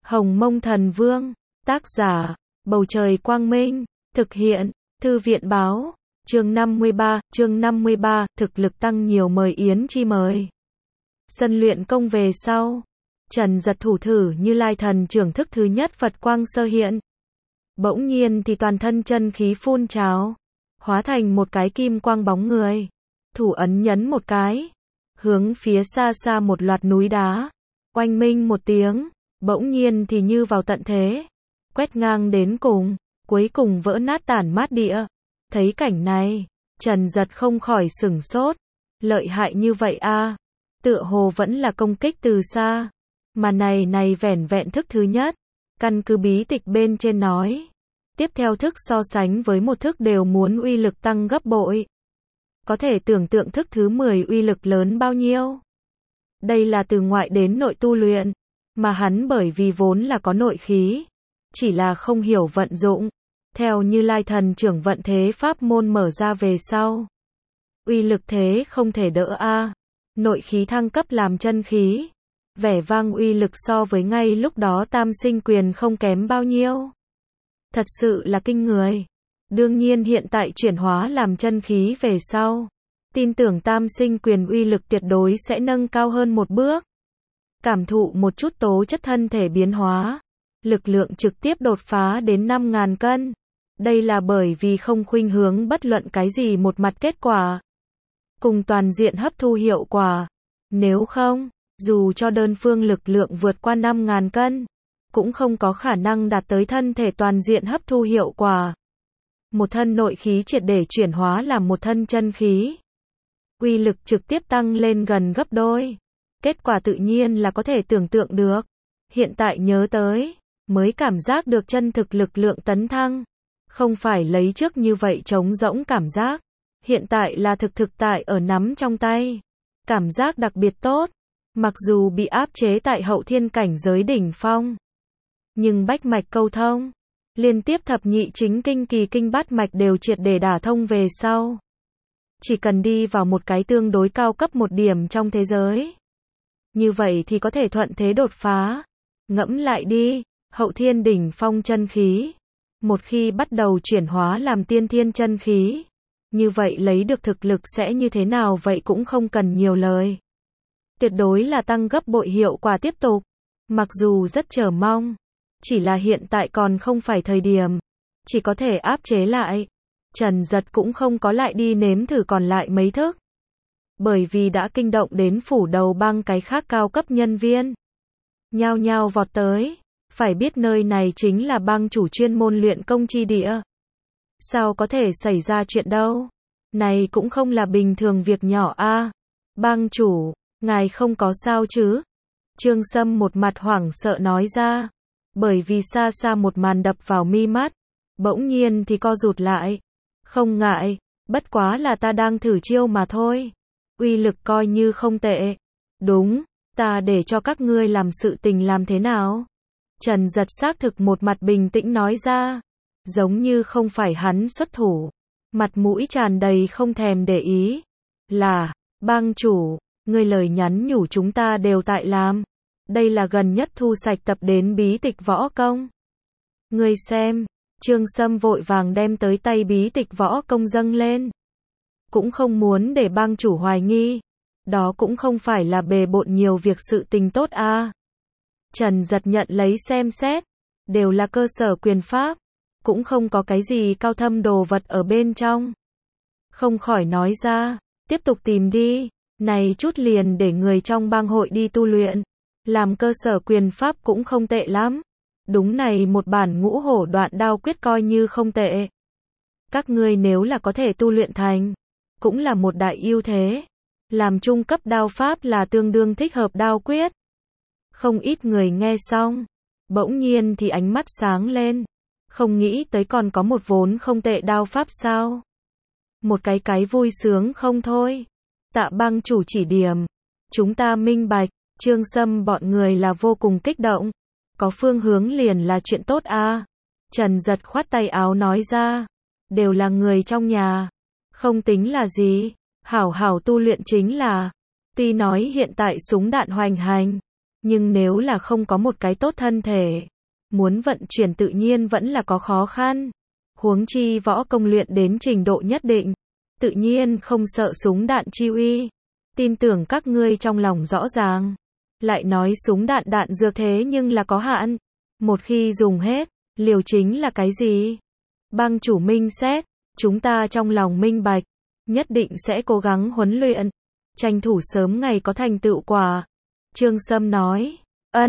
Hồng Mông Thần Vương, tác giả, Bầu Trời Quang Minh, thực hiện, Thư viện Báo, chương 53, thực lực tăng nhiều mời Yến Chi mời. Sân luyện công về sau, Trần Giật thủ thử Như Lai thần trưởng thức thứ nhất Phật quang sơ hiện. Bỗng nhiên thì toàn thân chân khí phun trào, hóa thành một cái kim quang bóng người. Thủ ấn nhấn một cái, hướng phía xa xa một loạt núi đá, oanh minh một tiếng, bỗng nhiên thì như vào tận thế, quét ngang đến cùng, cuối cùng vỡ nát tản mát địa. Thấy cảnh này, Trần Giật không khỏi sửng sốt, lợi hại như vậy a, tựa hồ vẫn là công kích từ xa, mà này vẻn vẹn thức thứ nhất, căn cứ bí tịch bên trên nói, tiếp theo thức so sánh với một thức đều muốn uy lực tăng gấp bội. Có thể tưởng tượng thức thứ 10 uy lực lớn bao nhiêu. Đây là từ ngoại đến nội tu luyện, mà hắn bởi vì vốn là có nội khí, chỉ là không hiểu vận dụng. Theo Như Lai thần trưởng vận thế pháp môn mở ra về sau, uy lực thế không thể đỡ a. Nội khí thăng cấp làm chân khí, vẻ vang uy lực so với ngay lúc đó tam sinh quyền không kém bao nhiêu. Thật sự là kinh người. Đương nhiên hiện tại chuyển hóa làm chân khí về sau, tin tưởng tam sinh quyền uy lực tuyệt đối sẽ nâng cao hơn một bước. Cảm thụ một chút tố chất thân thể biến hóa, lực lượng trực tiếp đột phá đến 5.000 cân. Đây là bởi vì không khuynh hướng bất luận cái gì một mặt kết quả, cùng toàn diện hấp thu hiệu quả. Nếu không, dù cho đơn phương lực lượng vượt qua 5.000 cân, cũng không có khả năng đạt tới thân thể toàn diện hấp thu hiệu quả. Một thân nội khí triệt để chuyển hóa làm một thân chân khí, uy lực trực tiếp tăng lên gần gấp đôi. Kết quả tự nhiên là có thể tưởng tượng được. Hiện tại nhớ tới, mới cảm giác được chân thực lực lượng tấn thăng. Không phải lấy trước như vậy trống rỗng cảm giác. Hiện tại là thực tại ở nắm trong tay. Cảm giác đặc biệt tốt. Mặc dù bị áp chế tại hậu thiên cảnh giới đỉnh phong, nhưng bách mạch câu thông, liên tiếp thập nhị chính kinh kỳ kinh bát mạch đều triệt để đả thông về sau. Chỉ cần đi vào một cái tương đối cao cấp một điểm trong thế giới, như vậy thì có thể thuận thế đột phá. Ngẫm lại đi, hậu thiên đỉnh phong chân khí, một khi bắt đầu chuyển hóa làm tiên thiên chân khí, như vậy lấy được thực lực sẽ như thế nào vậy cũng không cần nhiều lời. Tuyệt đối là tăng gấp bội hiệu quả tiếp tục. Mặc dù rất chờ mong, chỉ là hiện tại còn không phải thời điểm, chỉ có thể áp chế lại. Trần Giật cũng không có lại đi nếm thử còn lại mấy thức, bởi vì đã kinh động đến phủ đầu bang cái khác cao cấp nhân viên. Nhao nhao vọt tới, phải biết nơi này chính là bang chủ chuyên môn luyện công chi địa. Sao có thể xảy ra chuyện đâu? Này cũng không là bình thường việc nhỏ a. Bang chủ, ngài không có sao chứ? Trương Sâm một mặt hoảng sợ nói ra, bởi vì xa xa một màn đập vào mi mắt, bỗng nhiên thì co rụt lại. Không ngại, bất quá là ta đang thử chiêu mà thôi. Uy lực coi như không tệ. Đúng, ta để cho các ngươi làm sự tình làm thế nào? Trần Giật xác thực một mặt bình tĩnh nói ra, giống như không phải hắn xuất thủ, mặt mũi tràn đầy không thèm để ý. Là, bang chủ, ngươi lời nhắn nhủ chúng ta đều tại làm. Đây là gần nhất thu sạch tập đến bí tịch võ công. Ngươi xem, Trương Sâm vội vàng đem tới tay bí tịch võ công dâng lên. Cũng không muốn để bang chủ hoài nghi. Đó cũng không phải là bề bộn nhiều việc sự tình tốt a. Trần Giật nhận lấy xem xét, đều là cơ sở quyền pháp, cũng không có cái gì cao thâm đồ vật ở bên trong. Không khỏi nói ra, tiếp tục tìm đi, này chút liền để người trong bang hội đi tu luyện, làm cơ sở quyền pháp cũng không tệ lắm. Đúng này một bản ngũ hổ đoạn đao quyết coi như không tệ. Các ngươi nếu là có thể tu luyện thành, cũng là một đại ưu thế. Làm trung cấp đao pháp là tương đương thích hợp đao quyết. Không ít người nghe xong, bỗng nhiên thì ánh mắt sáng lên. Không nghĩ tới còn có một vốn không tệ đao pháp sao? Một cái vui sướng không thôi. Tạ bang chủ chỉ điểm, chúng ta minh bạch. Trương Sâm bọn người là vô cùng kích động. Có phương hướng liền là chuyện tốt a. Trần Giật khoát tay áo nói ra, đều là người trong nhà, không tính là gì, hảo hảo tu luyện chính là. Tuy nói hiện tại súng đạn hoành hành, Nhưng nếu là không có một cái tốt thân thể, muốn vận chuyển tự nhiên vẫn là có khó khăn. Huống chi võ công luyện đến trình độ nhất định, tự nhiên không sợ súng đạn chi uy. Tin tưởng các ngươi trong lòng rõ ràng. Lại nói súng đạn đạn dược thế nhưng là có hạn. Một khi dùng hết, liều chính là cái gì? Bang chủ minh xét, chúng ta trong lòng minh bạch, nhất định sẽ cố gắng huấn luyện, tranh thủ sớm ngày có thành tựu quả. Trương Sâm nói,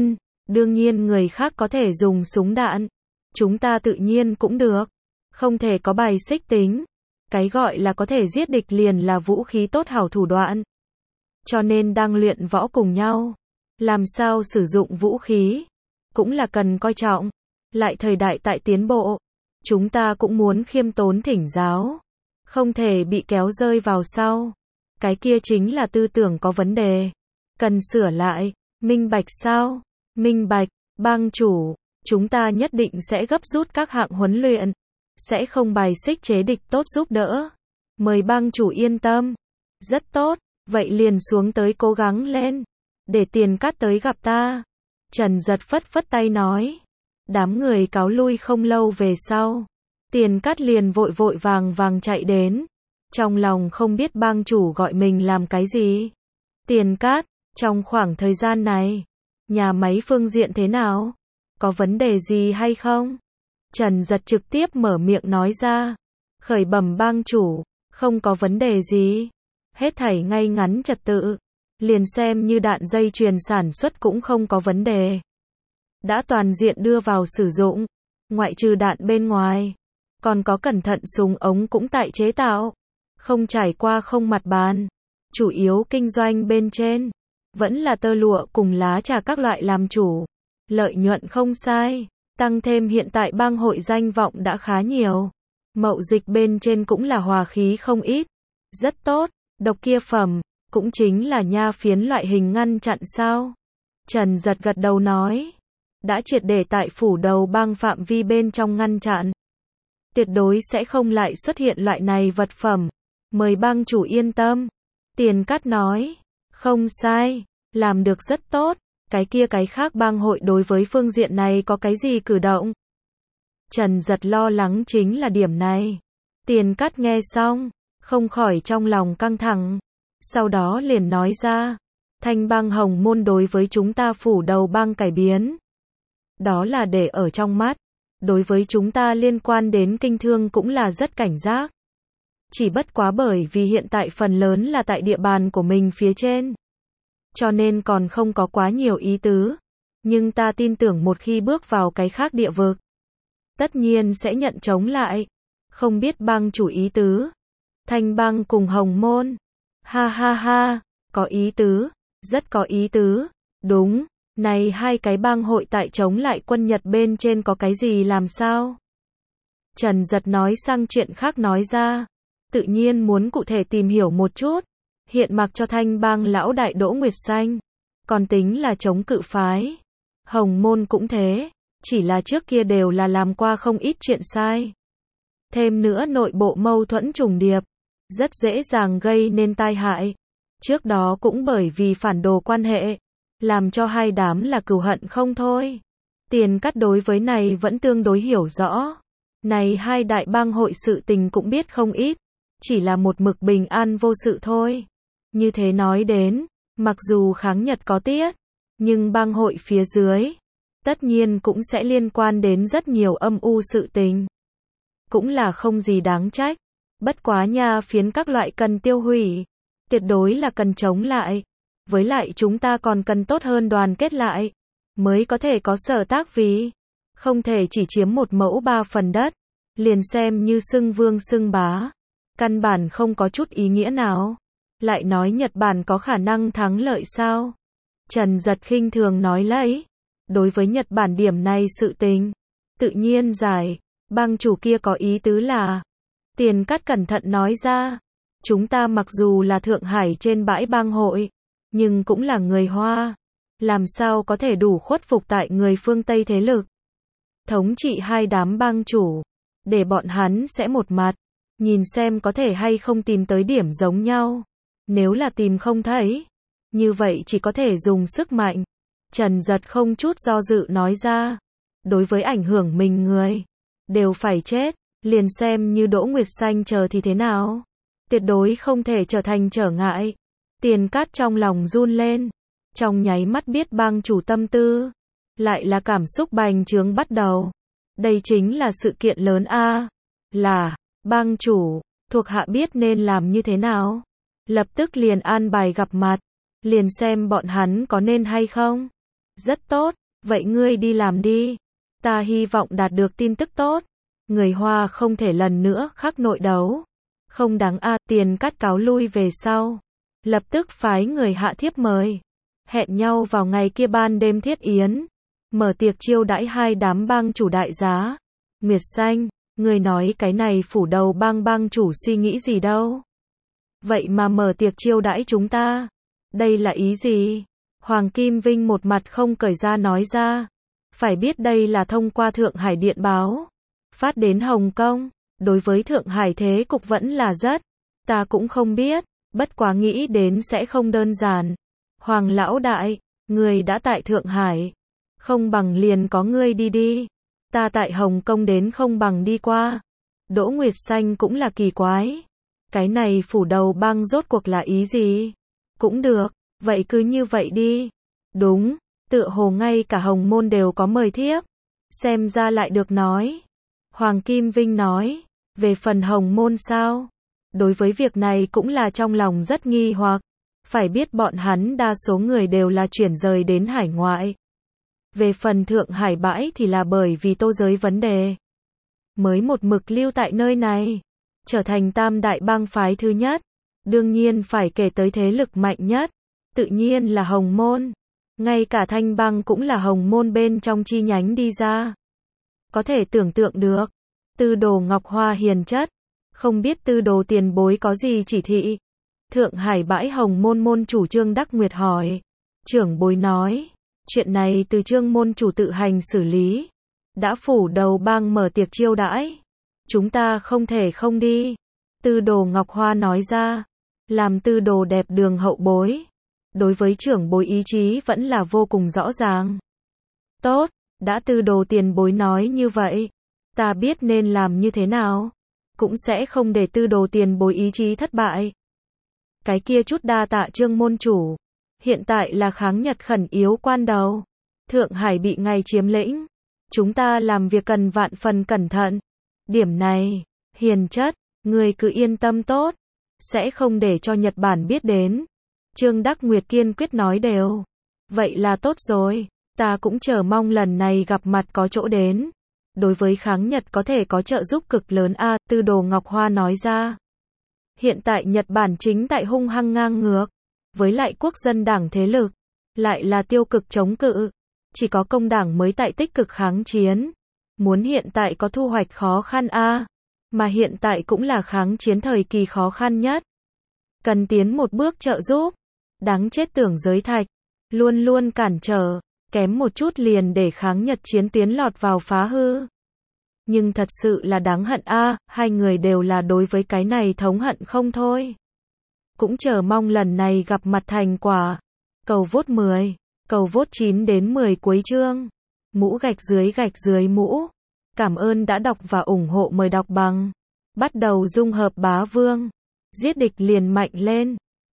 đương nhiên người khác có thể dùng súng đạn, chúng ta tự nhiên cũng được, không thể có bài xích tính. Cái gọi là có thể giết địch liền là vũ khí tốt hảo thủ đoạn. Cho nên đang luyện võ cùng nhau, làm sao sử dụng vũ khí, cũng là cần coi trọng. Lại thời đại tại tiến bộ, chúng ta cũng muốn khiêm tốn thỉnh giáo, không thể bị kéo rơi vào sau. Cái kia chính là tư tưởng có vấn đề, cần sửa lại. Minh bạch sao? Minh bạch, bang chủ, chúng ta nhất định sẽ gấp rút các hạng huấn luyện, sẽ không bài xích chế địch, tốt giúp đỡ. Mời bang chủ yên tâm. Rất tốt, vậy liền xuống tới cố gắng lên, để Tiền Cát tới gặp ta. Trần Giật phất phất tay nói. Đám người cáo lui không lâu về sau, Tiền Cát liền vội vội vàng vàng chạy đến. Trong lòng không biết bang chủ gọi mình làm cái gì. Tiền Cát, trong khoảng thời gian này, nhà máy phương diện thế nào? Có vấn đề gì hay không? Trần Giật trực tiếp mở miệng nói ra. Khởi bẩm bang chủ, không có vấn đề gì. Hết thảy ngay ngắn trật tự. Liền xem như đạn dây chuyền sản xuất cũng không có vấn đề. Đã toàn diện đưa vào sử dụng. Ngoại trừ đạn bên ngoài, còn có cẩn thận súng ống cũng tại chế tạo. Không trải qua không mặt bàn. Chủ yếu kinh doanh bên trên, vẫn là tơ lụa cùng lá trà các loại làm chủ. Lợi nhuận không sai. Tăng thêm hiện tại bang hội danh vọng đã khá nhiều. Mậu dịch bên trên cũng là hòa khí không ít. Rất tốt, độc kia phẩm, cũng chính là nha phiến loại hình ngăn chặn sao? Trần Giật gật đầu nói. Đã triệt để tại phủ đầu bang phạm vi bên trong ngăn chặn. Tuyệt đối sẽ không lại xuất hiện loại này vật phẩm. Mời bang chủ yên tâm. Tiền Cát nói. Không sai, làm được rất tốt. Cái kia cái khác bang hội đối với phương diện này có cái gì cử động? Trần Giật lo lắng chính là điểm này. Tiền Cát nghe xong, không khỏi trong lòng căng thẳng. Sau đó liền nói ra. Thanh bang Hồng Môn đối với chúng ta phủ đầu bang cải biến. Đó là để ở trong mắt. Đối với chúng ta liên quan đến kinh thương cũng là rất cảnh giác. Chỉ bất quá bởi vì hiện tại phần lớn là tại địa bàn của mình phía trên, cho nên còn không có quá nhiều ý tứ. Nhưng ta tin tưởng một khi bước vào cái khác địa vực, tất nhiên sẽ nhận chống lại. Không biết bang chủ ý tứ. Thanh bang cùng Hồng Môn. Ha ha ha, có ý tứ, rất có ý tứ. Đúng, này hai cái bang hội tại chống lại quân Nhật bên trên có cái gì làm sao? Trần Giật nói sang chuyện khác nói ra. Tự nhiên muốn cụ thể tìm hiểu một chút. Hiện mặc cho Thanh bang lão đại Đỗ Nguyệt Xanh, còn tính là chống cự phái. Hồng Môn cũng thế, chỉ là trước kia đều là làm qua không ít chuyện sai. Thêm nữa nội bộ mâu thuẫn trùng điệp, rất dễ dàng gây nên tai hại. Trước đó cũng bởi vì phản đồ quan hệ, làm cho hai đám là cừu hận không thôi. Tiền Cát đối với này vẫn tương đối hiểu rõ. Này hai đại bang hội sự tình cũng biết không ít, chỉ là một mực bình an vô sự thôi. Như thế nói đến, mặc dù kháng Nhật có tiết, nhưng bang hội phía dưới, tất nhiên cũng sẽ liên quan đến rất nhiều âm u sự tình. Cũng là không gì đáng trách. Bất quá nha phiến các loại cần tiêu hủy, tuyệt đối là cần chống lại. Với lại chúng ta còn cần tốt hơn đoàn kết lại, mới có thể có sở tác vì. Không thể chỉ chiếm một mẫu 3 phần đất, liền xem như xưng vương xưng bá. Căn bản không có chút ý nghĩa nào. Lại nói Nhật Bản có khả năng thắng lợi sao? Trần Giật khinh thường nói lấy. Đối với Nhật Bản điểm này sự tình, tự nhiên giải. Bang chủ kia có ý tứ là. Tiền Cát cẩn thận nói ra. Chúng ta mặc dù là Thượng Hải trên bãi bang hội, nhưng cũng là người Hoa. Làm sao có thể đủ khuất phục tại người phương Tây thế lực? Thống trị hai đám bang chủ, để bọn hắn sẽ một mặt, nhìn xem có thể hay không tìm tới điểm giống nhau. Nếu là tìm không thấy, như vậy chỉ có thể dùng sức mạnh. Trần Giật không chút do dự nói ra. Đối với ảnh hưởng mình người, đều phải chết, liền xem như Đỗ Nguyệt Xanh chờ thì thế nào. Tuyệt đối không thể trở thành trở ngại. Tiền Cát trong lòng run lên, trong nháy mắt biết bang chủ tâm tư, lại là cảm xúc bành trướng bắt đầu. Đây chính là sự kiện lớn a. Là, bang chủ, thuộc hạ biết nên làm như thế nào. Lập tức liền an bài gặp mặt, liền xem bọn hắn có nên hay không. Rất tốt, vậy ngươi đi làm đi. Ta hy vọng đạt được tin tức tốt. Người Hoa không thể lần nữa khắc nội đấu. Không đáng a. Tiền Cát cáo lui về sau, lập tức phái người hạ thiếp mời. Hẹn nhau vào ngày kia ban đêm thiết yến, mở tiệc chiêu đãi hai đám bang chủ đại giá. Nguyệt Xanh, người nói cái này phủ đầu bang chủ suy nghĩ gì đâu. Vậy mà mở tiệc chiêu đãi chúng ta. Đây là ý gì? Hoàng Kim Vinh một mặt không cởi ra nói ra. Phải biết đây là thông qua Thượng Hải Điện báo, phát đến Hồng Kông. Đối với Thượng Hải thế cục vẫn là rất. Ta cũng không biết, bất quá nghĩ đến sẽ không đơn giản. Hoàng lão đại, người đã tại Thượng Hải. Không bằng liền có ngươi đi đi. Ta tại Hồng Kông đến không bằng đi qua. Đỗ Nguyệt Xanh cũng là kỳ quái. Cái này phủ đầu bang rốt cuộc là ý gì? Cũng được, vậy cứ như vậy đi. Đúng, tựa hồ ngay cả Hồng Môn đều có mời thiếp. Xem ra lại được nói. Hoàng Kim Vinh nói, về phần Hồng Môn sao? Đối với việc này cũng là trong lòng rất nghi hoặc. Phải biết bọn hắn đa số người đều là chuyển rời đến hải ngoại. Về phần Thượng Hải bãi thì là bởi vì Tô Giới vấn đề. Mới một mực lưu tại nơi này. Trở thành tam đại bang phái thứ nhất. Đương nhiên phải kể tới thế lực mạnh nhất. Tự nhiên là Hồng Môn. Ngay cả Thanh Bang cũng là Hồng Môn bên trong chi nhánh đi ra. Có thể tưởng tượng được. Tư đồ Ngọc Hoa hiền chất. Không biết tư đồ tiền bối có gì chỉ thị. Thượng Hải bãi Hồng Môn môn chủ Trương Đắc Nguyệt hỏi. Trưởng bối nói. Chuyện này từ Trương môn chủ tự hành xử lý. Đã phủ đầu bang mở tiệc chiêu đãi. Chúng ta không thể không đi. Tư đồ Ngọc Hoa nói ra. Làm tư đồ đẹp đường hậu bối. Đối với trưởng bối ý chí vẫn là vô cùng rõ ràng. Tốt, đã tư đồ tiền bối nói như vậy. Ta biết nên làm như thế nào. Cũng sẽ không để tư đồ tiền bối ý chí thất bại. Cái kia chút đa tạ Trương môn chủ. Hiện tại là kháng Nhật khẩn yếu quan đầu. Thượng Hải bị ngài chiếm lĩnh. Chúng ta làm việc cần vạn phần cẩn thận. Điểm này, hiền chất, người cứ yên tâm tốt. Sẽ không để cho Nhật Bản biết đến. Trương Đắc Nguyệt kiên quyết nói đều. Vậy là tốt rồi. Ta cũng chờ mong lần này gặp mặt có chỗ đến. Đối với kháng Nhật có thể có trợ giúp cực lớn a. Tư đồ Ngọc Hoa nói ra. Hiện tại Nhật Bản chính tại hung hăng ngang ngược. Với lại quốc dân đảng thế lực. Lại là tiêu cực chống cự. Chỉ có công đảng mới tại tích cực kháng chiến. Muốn hiện tại có thu hoạch khó khăn a. Mà hiện tại cũng là kháng chiến thời kỳ khó khăn nhất. Cần tiến một bước trợ giúp. Đáng chết Tưởng Giới Thạch. Luôn luôn cản trở. Kém một chút liền để kháng Nhật chiến tiến lọt vào phá hư. Nhưng thật sự là đáng hận a. Hai người đều là đối với cái này thống hận không thôi. Cũng chờ mong lần này gặp mặt thành quả. Cầu vote 10. Cầu vote 9 đến 10 cuối chương. Mũ gạch dưới mũ. Cảm ơn đã đọc và ủng hộ, mời đọc bằng. Bắt đầu dung hợp bá vương. Giết địch liền mạnh lên.